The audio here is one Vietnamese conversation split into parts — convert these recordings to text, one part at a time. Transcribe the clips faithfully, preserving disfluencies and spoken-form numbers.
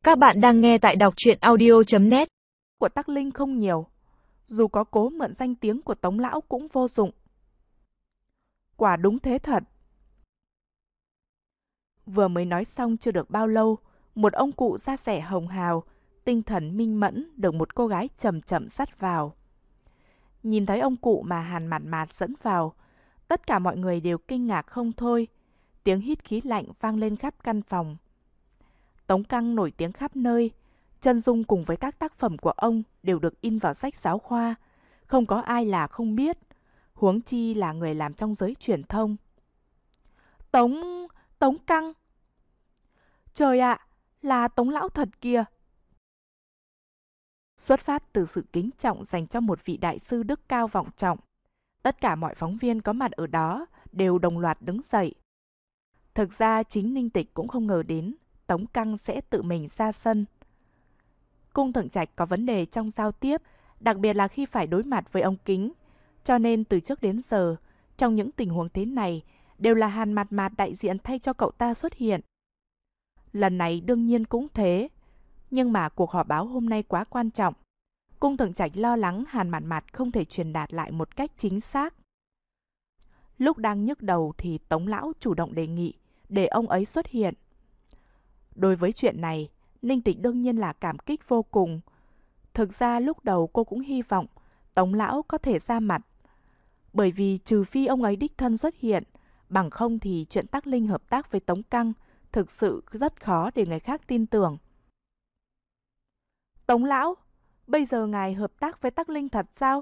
Các bạn đang nghe tại đọc truyện audio chấm net. Của Tắc Linh không nhiều, dù có cố mượn danh tiếng của Tống lão cũng vô dụng. Quả đúng thế thật. Vừa mới nói xong chưa được bao lâu, một ông cụ da dẻ hồng hào, tinh thần minh mẫn được một cô gái chậm chậm dắt vào. Nhìn thấy ông cụ mà Hàn Mạt Mạt dẫn vào, tất cả mọi người đều kinh ngạc không thôi. Tiếng hít khí lạnh vang lên khắp căn phòng. Tống Căng nổi tiếng khắp nơi, chân dung cùng với các tác phẩm của ông đều được in vào sách giáo khoa, không có ai là không biết, huống chi là người làm trong giới truyền thông. Tống... Tống Căng! Trời ạ, là Tống lão thật kìa! Xuất phát từ sự kính trọng dành cho một vị đại sư đức cao vọng trọng, tất cả mọi phóng viên có mặt ở đó đều đồng loạt đứng dậy. Thực ra chính Ninh Tịch cũng không ngờ đến Tống Căng sẽ tự mình ra sân. Cung Thượng Trạch có vấn đề trong giao tiếp, đặc biệt là khi phải đối mặt với ông Kính, cho nên từ trước đến giờ, trong những tình huống thế này, đều là Hàn Mạt Mạt đại diện thay cho cậu ta xuất hiện. Lần này đương nhiên cũng thế, nhưng mà cuộc họp báo hôm nay quá quan trọng. Cung Thượng Trạch lo lắng Hàn Mạt Mạt không thể truyền đạt lại một cách chính xác. Lúc đang nhức đầu thì Tống lão chủ động đề nghị để ông ấy xuất hiện. Đối với chuyện này, Ninh Tịch đương nhiên là cảm kích vô cùng. Thực ra lúc đầu cô cũng hy vọng Tống lão có thể ra mặt. Bởi vì trừ phi ông ấy đích thân xuất hiện, bằng không thì chuyện Tắc Linh hợp tác với Tống Căng thực sự rất khó để người khác tin tưởng. Tống lão, bây giờ ngài hợp tác với Tắc Linh thật sao?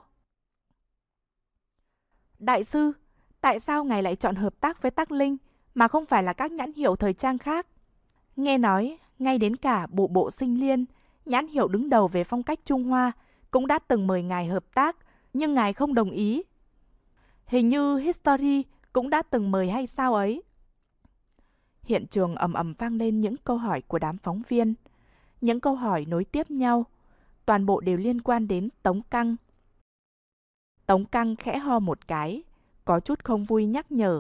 Đại sư, tại sao ngài lại chọn hợp tác với Tắc Linh mà không phải là các nhãn hiệu thời trang khác? Nghe nói, ngay đến cả bộ bộ Sinh Liên, nhãn hiệu đứng đầu về phong cách Trung Hoa, cũng đã từng mời ngài hợp tác, nhưng ngài không đồng ý. Hình như History cũng đã từng mời hay sao ấy? Hiện trường ầm ầm vang lên những câu hỏi của đám phóng viên. Những câu hỏi nối tiếp nhau, toàn bộ đều liên quan đến Tống Căng. Tống Căng khẽ ho một cái, có chút không vui nhắc nhở.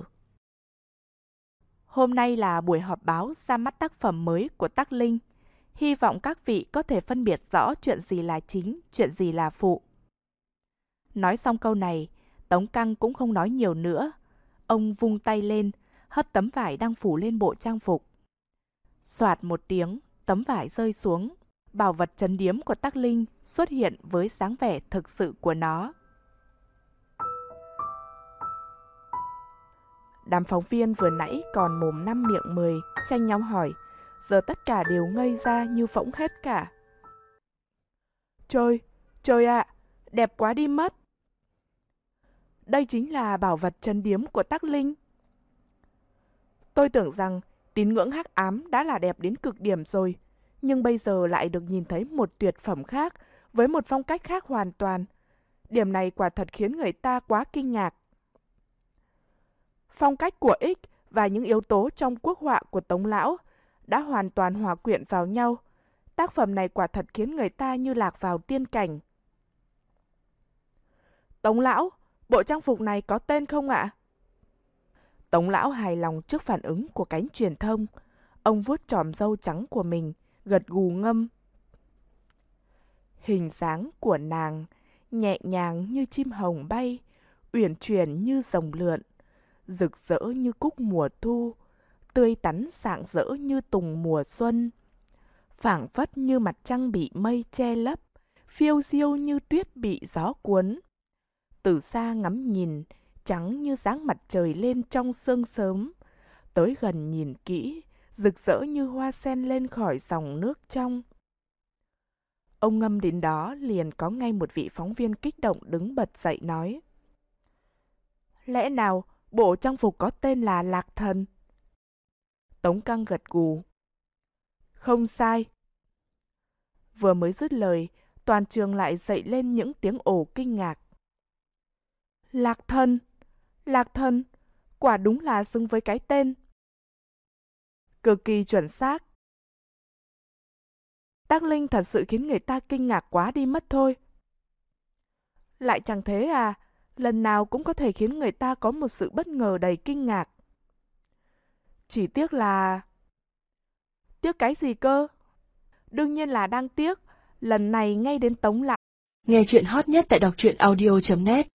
Hôm nay là buổi họp báo ra mắt tác phẩm mới của Tắc Linh. Hy vọng các vị có thể phân biệt rõ chuyện gì là chính, chuyện gì là phụ. Nói xong câu này, Tống Căng cũng không nói nhiều nữa. Ông vung tay lên, hất tấm vải đang phủ lên bộ trang phục. Soạt một tiếng, tấm vải rơi xuống. Bảo vật trấn điếm của Tắc Linh xuất hiện với dáng vẻ thực sự của nó. Đám phóng viên vừa nãy còn mồm năm miệng mười, tranh nhau hỏi, giờ tất cả đều ngây ra như phỗng hết cả. Trời, trời ạ, đẹp quá đi mất. Đây chính là bảo vật trấn điếm của Tắc Linh. Tôi tưởng rằng tín ngưỡng hắc ám đã là đẹp đến cực điểm rồi, nhưng bây giờ lại được nhìn thấy một tuyệt phẩm khác với một phong cách khác hoàn toàn. Điểm này quả thật khiến người ta quá kinh ngạc. Phong cách của X và những yếu tố trong quốc họa của Tống lão đã hoàn toàn hòa quyện vào nhau. Tác phẩm này quả thật khiến người ta như lạc vào tiên cảnh. Tống lão, bộ trang phục này có tên không ạ? Tống lão hài lòng trước phản ứng của cánh truyền thông. Ông vuốt chòm râu trắng của mình, gật gù ngâm. Hình dáng của nàng nhẹ nhàng như chim hồng bay, uyển chuyển như rồng lượn, rực rỡ như cúc mùa thu, tươi tắn rạng rỡ như tùng mùa xuân, phảng phất như mặt trăng bị mây che lấp, phiêu diêu như tuyết bị gió cuốn. Từ xa ngắm nhìn, trắng như dáng mặt trời lên trong sương sớm, tới gần nhìn kỹ, rực rỡ như hoa sen lên khỏi dòng nước trong. Ông ngâm đến đó liền có ngay một vị phóng viên kích động đứng bật dậy nói. Lẽ nào bộ trang phục có tên là Lạc Thần? Tống Căng gật gù. Không sai. Vừa mới dứt lời, toàn trường lại dậy lên những tiếng ồ kinh ngạc. Lạc Thần! Lạc Thần! Quả đúng là xứng với cái tên. Cực kỳ chuẩn xác. Tắc Linh thật sự khiến người ta kinh ngạc quá đi mất thôi. Lại chẳng thế à, lần nào cũng có thể khiến người ta có một sự bất ngờ đầy kinh ngạc. Chỉ tiếc là... Tiếc cái gì cơ? đương nhiên là đang tiếc. Lần này ngay đến Tống Lão. Nghe chuyện hot nhất tại đọc truyện audio chấm net